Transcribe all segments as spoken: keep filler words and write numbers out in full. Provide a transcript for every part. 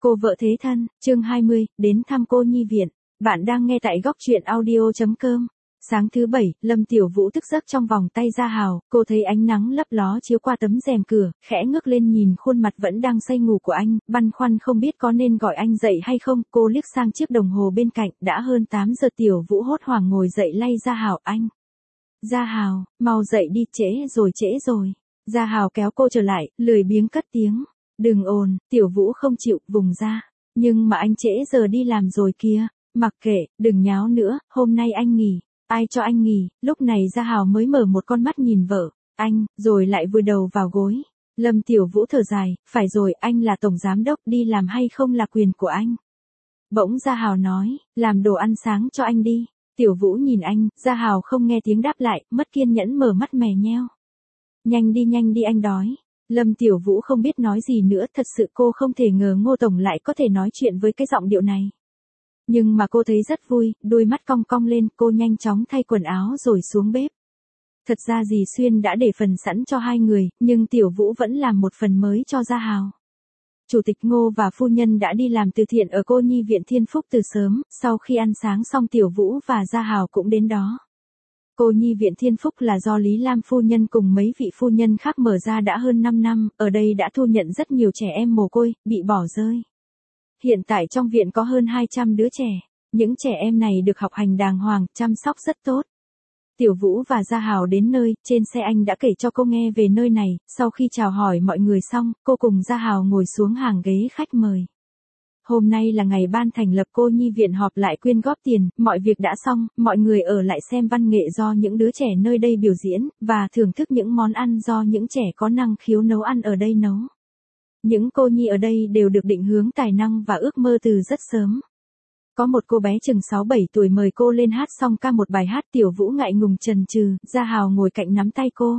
Cô vợ thế thân, chương hai mươi, đến thăm cô nhi viện. Bạn đang nghe tại góc truyện audio.com. Sáng thứ bảy, Lâm Tiểu Vũ thức giấc trong vòng tay Gia Hào, cô thấy ánh nắng lấp ló chiếu qua tấm rèm cửa, khẽ ngước lên nhìn khuôn mặt vẫn đang say ngủ của anh, băn khoăn không biết có nên gọi anh dậy hay không. Cô liếc sang chiếc đồng hồ bên cạnh, đã hơn tám giờ. Tiểu Vũ hốt hoảng ngồi dậy lay Gia Hào, anh. Gia Hào, mau dậy đi, trễ rồi trễ rồi. Gia Hào kéo cô trở lại, lười biếng cất tiếng. Đừng ồn, Tiểu Vũ không chịu, vùng ra. Nhưng mà anh trễ giờ đi làm rồi kia. Mặc kệ, đừng nháo nữa, hôm nay anh nghỉ. Ai cho anh nghỉ? Lúc này Gia Hào mới mở một con mắt nhìn vợ. Anh, rồi lại vùi đầu vào gối. Lâm Tiểu Vũ thở dài, phải rồi, anh là tổng giám đốc, đi làm hay không là quyền của anh. Bỗng Gia Hào nói, làm đồ ăn sáng cho anh đi. Tiểu Vũ nhìn anh, Gia Hào không nghe tiếng đáp lại, mất kiên nhẫn mở mắt mè nheo. Nhanh đi nhanh đi, anh đói. Lâm Tiểu Vũ không biết nói gì nữa, thật sự cô không thể ngờ Ngô Tổng lại có thể nói chuyện với cái giọng điệu này. Nhưng mà cô thấy rất vui, đôi mắt cong cong lên, cô nhanh chóng thay quần áo rồi xuống bếp. Thật ra dì Xuyên đã để phần sẵn cho hai người, nhưng Tiểu Vũ vẫn làm một phần mới cho Gia Hào. Chủ tịch Ngô và phu nhân đã đi làm từ thiện ở cô nhi viện Thiên Phúc từ sớm, sau khi ăn sáng xong Tiểu Vũ và Gia Hào cũng đến đó. Cô nhi viện Thiên Phúc là do Lý Lam phu nhân cùng mấy vị phu nhân khác mở ra đã hơn năm năm, ở đây đã thu nhận rất nhiều trẻ em mồ côi, bị bỏ rơi. Hiện tại trong viện có hơn hai trăm đứa trẻ, những trẻ em này được học hành đàng hoàng, chăm sóc rất tốt. Tiểu Vũ và Gia Hào đến nơi, trên xe anh đã kể cho cô nghe về nơi này, sau khi chào hỏi mọi người xong, cô cùng Gia Hào ngồi xuống hàng ghế khách mời. Hôm nay là ngày ban thành lập cô nhi viện họp lại quyên góp tiền, mọi việc đã xong, mọi người ở lại xem văn nghệ do những đứa trẻ nơi đây biểu diễn, và thưởng thức những món ăn do những trẻ có năng khiếu nấu ăn ở đây nấu. Những cô nhi ở đây đều được định hướng tài năng và ước mơ từ rất sớm. Có một cô bé chừng sáu bảy tuổi mời cô lên hát xong ca một bài hát. Tiểu Vũ ngại ngùng chần chừ, Gia Hào ngồi cạnh nắm tay cô.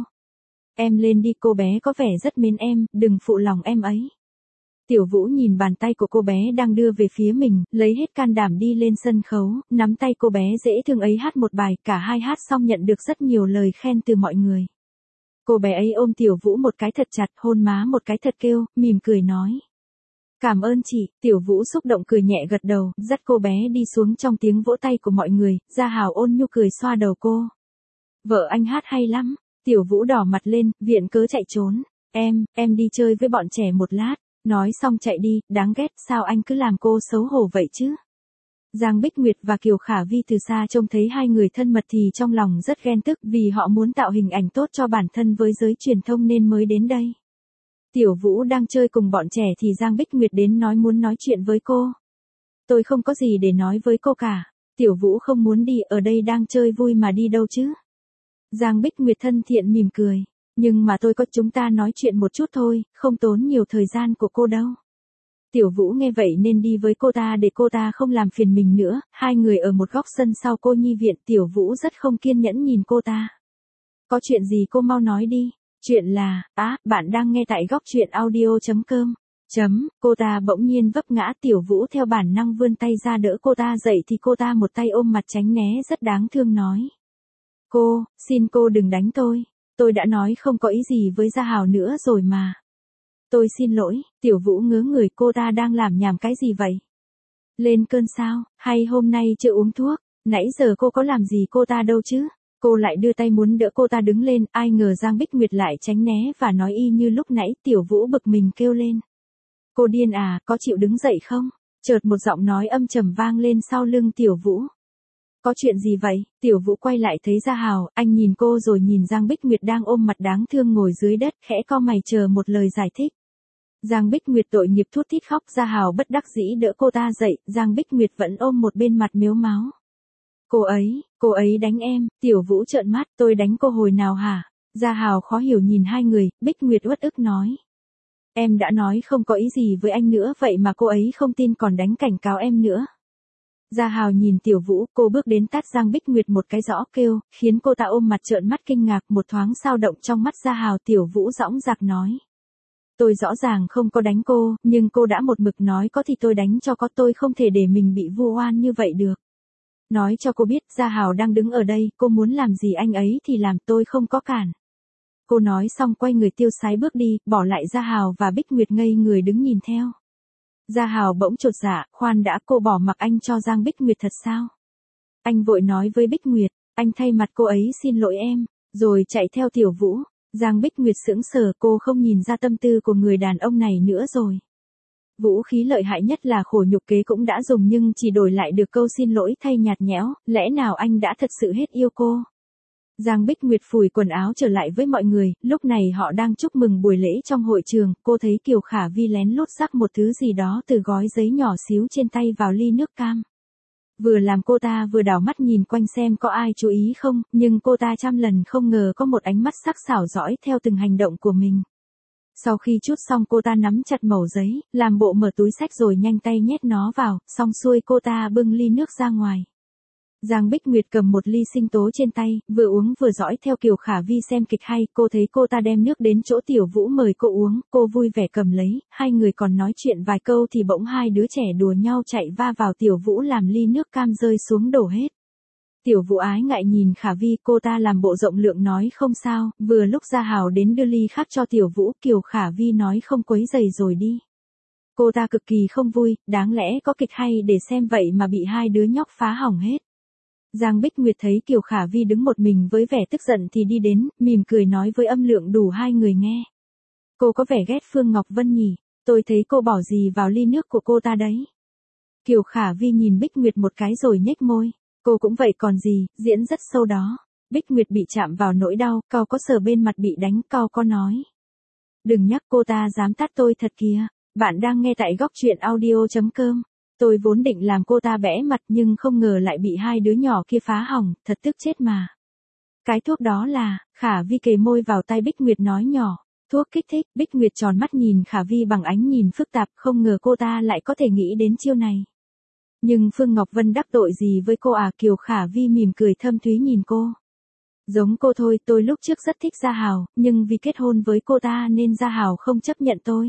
Em lên đi, cô bé có vẻ rất mến em, đừng phụ lòng em ấy. Tiểu Vũ nhìn bàn tay của cô bé đang đưa về phía mình, lấy hết can đảm đi lên sân khấu, nắm tay cô bé dễ thương ấy hát một bài, cả hai hát xong nhận được rất nhiều lời khen từ mọi người. Cô bé ấy ôm Tiểu Vũ một cái thật chặt, hôn má một cái thật kêu, mỉm cười nói. Cảm ơn chị. Tiểu Vũ xúc động cười nhẹ gật đầu, dắt cô bé đi xuống trong tiếng vỗ tay của mọi người. Gia Hào ôn nhu cười xoa đầu cô. Vợ anh hát hay lắm. Tiểu Vũ đỏ mặt lên, viện cớ chạy trốn. Em, em đi chơi với bọn trẻ một lát. Nói xong chạy đi, đáng ghét, sao anh cứ làm cô xấu hổ vậy chứ? Giang Bích Nguyệt và Kiều Khả Vi từ xa trông thấy hai người thân mật thì trong lòng rất ghen tức, vì họ muốn tạo hình ảnh tốt cho bản thân với giới truyền thông nên mới đến đây. Tiểu Vũ đang chơi cùng bọn trẻ thì Giang Bích Nguyệt đến nói muốn nói chuyện với cô. Tôi không có gì để nói với cô cả. Tiểu Vũ không muốn đi, ở đây đang chơi vui mà đi đâu chứ? Giang Bích Nguyệt thân thiện mỉm cười. Nhưng mà tôi có, chúng ta nói chuyện một chút thôi, không tốn nhiều thời gian của cô đâu. Tiểu Vũ nghe vậy nên đi với cô ta để cô ta không làm phiền mình nữa. Hai người ở một góc sân sau cô nhi viện. Tiểu Vũ rất không kiên nhẫn nhìn cô ta. Có chuyện gì cô mau nói đi. Chuyện là, á, bạn đang nghe tại góc truyện audio.com. Chấm, cô ta bỗng nhiên vấp ngã. Tiểu Vũ theo bản năng vươn tay ra đỡ cô ta dậy thì cô ta một tay ôm mặt tránh né rất đáng thương nói. Cô, xin cô đừng đánh tôi. Tôi đã nói không có ý gì với Gia Hào nữa rồi mà. Tôi xin lỗi. Tiểu Vũ ngớ người, cô ta đang làm nhảm cái gì vậy? Lên cơn sao, hay hôm nay chưa uống thuốc? Nãy giờ cô có làm gì cô ta đâu chứ? Cô lại đưa tay muốn đỡ cô ta đứng lên, ai ngờ Giang Bích Nguyệt lại tránh né và nói y như lúc nãy. Tiểu Vũ bực mình kêu lên. Cô điên à, có chịu đứng dậy không? Chợt một giọng nói âm trầm vang lên sau lưng Tiểu Vũ. Có chuyện gì vậy? Tiểu Vũ quay lại thấy Gia Hào, anh nhìn cô rồi nhìn Giang Bích Nguyệt đang ôm mặt đáng thương ngồi dưới đất, khẽ cau mày chờ một lời giải thích. Giang Bích Nguyệt tội nghiệp thút thít khóc, Gia Hào bất đắc dĩ đỡ cô ta dậy, Giang Bích Nguyệt vẫn ôm một bên mặt mếu máo. Cô ấy, cô ấy đánh em. Tiểu Vũ trợn mắt, tôi đánh cô hồi nào hả? Gia Hào khó hiểu nhìn hai người, Bích Nguyệt uất ức nói. Em đã nói không có ý gì với anh nữa, vậy mà cô ấy không tin còn đánh cảnh cáo em nữa. Gia Hào nhìn Tiểu Vũ, cô bước đến tát Giang Bích Nguyệt một cái rõ kêu, khiến cô ta ôm mặt trợn mắt kinh ngạc. Một thoáng dao động trong mắt Gia Hào. Tiểu Vũ dõng dạc nói. Tôi rõ ràng không có đánh cô, nhưng cô đã một mực nói có thì tôi đánh cho có, tôi không thể để mình bị vu oan như vậy được. Nói cho cô biết, Gia Hào đang đứng ở đây, cô muốn làm gì anh ấy thì làm, tôi không có cản. Cô nói xong quay người tiêu sái bước đi, bỏ lại Gia Hào và Bích Nguyệt ngây người đứng nhìn theo. Gia Hào bỗng chột dạ, khoan đã, cô bỏ mặc anh cho Giang Bích Nguyệt thật sao? Anh vội nói với Bích Nguyệt, anh thay mặt cô ấy xin lỗi em, rồi chạy theo Tiểu Vũ. Giang Bích Nguyệt sững sờ, cô không nhìn ra tâm tư của người đàn ông này nữa rồi. Vũ khí lợi hại nhất là khổ nhục kế cũng đã dùng nhưng chỉ đổi lại được câu xin lỗi thay nhạt nhẽo, lẽ nào anh đã thật sự hết yêu cô? Giang Bích Nguyệt phủi quần áo trở lại với mọi người, lúc này họ đang chúc mừng buổi lễ trong hội trường, cô thấy Kiều Khả Vi lén lút rắc một thứ gì đó từ gói giấy nhỏ xíu trên tay vào ly nước cam. Vừa làm cô ta vừa đảo mắt nhìn quanh xem có ai chú ý không, nhưng cô ta trăm lần không ngờ có một ánh mắt sắc sảo dõi theo từng hành động của mình. Sau khi chút xong cô ta nắm chặt mẩu giấy, làm bộ mở túi xách rồi nhanh tay nhét nó vào, xong xuôi cô ta bưng ly nước ra ngoài. Giang Bích Nguyệt cầm một ly sinh tố trên tay, vừa uống vừa dõi theo Kiều Khả Vi xem kịch hay, cô thấy cô ta đem nước đến chỗ Tiểu Vũ mời cô uống, cô vui vẻ cầm lấy, hai người còn nói chuyện vài câu thì bỗng hai đứa trẻ đùa nhau chạy va vào Tiểu Vũ làm ly nước cam rơi xuống đổ hết. Tiểu Vũ ái ngại nhìn Khả Vi, cô ta làm bộ rộng lượng nói không sao, vừa lúc Gia Hào đến đưa ly khác cho Tiểu Vũ, Kiều Khả Vi nói không quấy rầy rồi đi. Cô ta cực kỳ không vui, đáng lẽ có kịch hay để xem vậy mà bị hai đứa nhóc phá hỏng hết. Giang Bích Nguyệt thấy Kiều Khả Vi đứng một mình với vẻ tức giận thì đi đến, mỉm cười nói với âm lượng đủ hai người nghe. Cô có vẻ ghét Phương Ngọc Vân nhỉ, tôi thấy cô bỏ gì vào ly nước của cô ta đấy. Kiều Khả Vi nhìn Bích Nguyệt một cái rồi nhếch môi, cô cũng vậy còn gì, diễn rất sâu đó. Bích Nguyệt bị chạm vào nỗi đau, cau có sờ bên mặt bị đánh, cau có nói. Đừng nhắc, cô ta dám tát tôi thật kìa. Bạn đang nghe tại góc truyện audio chấm com. Tôi vốn định làm cô ta bẽ mặt nhưng không ngờ lại bị hai đứa nhỏ kia phá hỏng, thật tức chết mà. Cái thuốc đó là, Khả Vi kề môi vào tay Bích Nguyệt nói nhỏ, thuốc kích thích. Bích Nguyệt tròn mắt nhìn Khả Vi bằng ánh nhìn phức tạp, không ngờ cô ta lại có thể nghĩ đến chiêu này. Nhưng Phương Ngọc Vân đắc tội gì với cô à? Kiều Khả Vi mỉm cười thâm thúy nhìn cô. Giống cô thôi, tôi lúc trước rất thích Gia Hào, nhưng vì kết hôn với cô ta nên Gia Hào không chấp nhận tôi.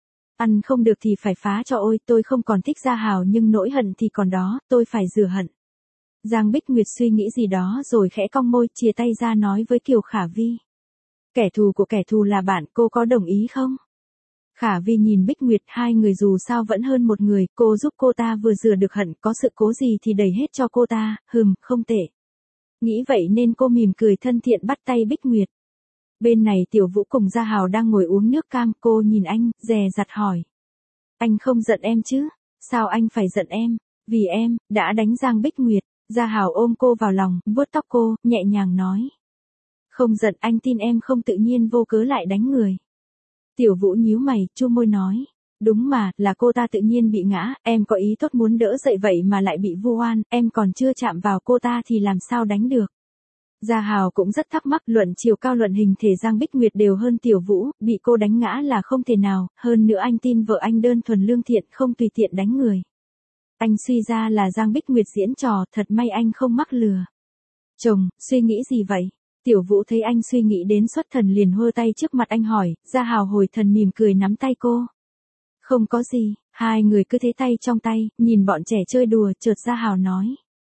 Ăn không được thì phải phá cho, ôi, tôi không còn thích Gia Hào nhưng nỗi hận thì còn đó, tôi phải rửa hận. Giang Bích Nguyệt suy nghĩ gì đó rồi khẽ cong môi, chìa tay ra nói với Kiều Khả Vi. Kẻ thù của kẻ thù là bạn, cô có đồng ý không? Khả Vi nhìn Bích Nguyệt, hai người dù sao vẫn hơn một người, cô giúp cô ta vừa rửa được hận, có sự cố gì thì đẩy hết cho cô ta, hừm, không tệ. Nghĩ vậy nên cô mỉm cười thân thiện bắt tay Bích Nguyệt. Bên này Tiểu Vũ cùng Gia Hào đang ngồi uống nước cam, cô nhìn anh, dè dặt hỏi. Anh không giận em chứ? Sao anh phải giận em? Vì em, đã đánh Giang Bích Nguyệt. Gia Hào ôm cô vào lòng, vuốt tóc cô, nhẹ nhàng nói. Không giận, anh tin em không tự nhiên vô cớ lại đánh người. Tiểu Vũ nhíu mày, chu môi nói. Đúng mà, là cô ta tự nhiên bị ngã, em có ý tốt muốn đỡ dậy vậy mà lại bị vu oan, em còn chưa chạm vào cô ta thì làm sao đánh được. Gia Hào cũng rất thắc mắc, luận chiều cao luận hình thể Giang Bích Nguyệt đều hơn Tiểu Vũ, bị cô đánh ngã là không thể nào, hơn nữa anh tin vợ anh đơn thuần lương thiện không tùy tiện đánh người. Anh suy ra là Giang Bích Nguyệt diễn trò, thật may anh không mắc lừa. Chồng, suy nghĩ gì vậy? Tiểu Vũ thấy anh suy nghĩ đến xuất thần liền hơ tay trước mặt anh hỏi, Gia Hào hồi thần mỉm cười nắm tay cô. Không có gì, hai người cứ thế tay trong tay, nhìn bọn trẻ chơi đùa, chợt Gia Hào nói.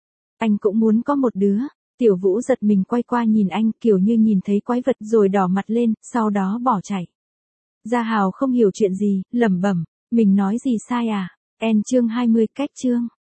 Anh cũng muốn có một đứa. Tiểu Vũ giật mình quay qua nhìn anh kiểu như nhìn thấy quái vật rồi đỏ mặt lên, sau đó bỏ chạy. Gia Hào không hiểu chuyện gì, lẩm bẩm, mình nói gì sai à? En chương hai mươi, cách chương.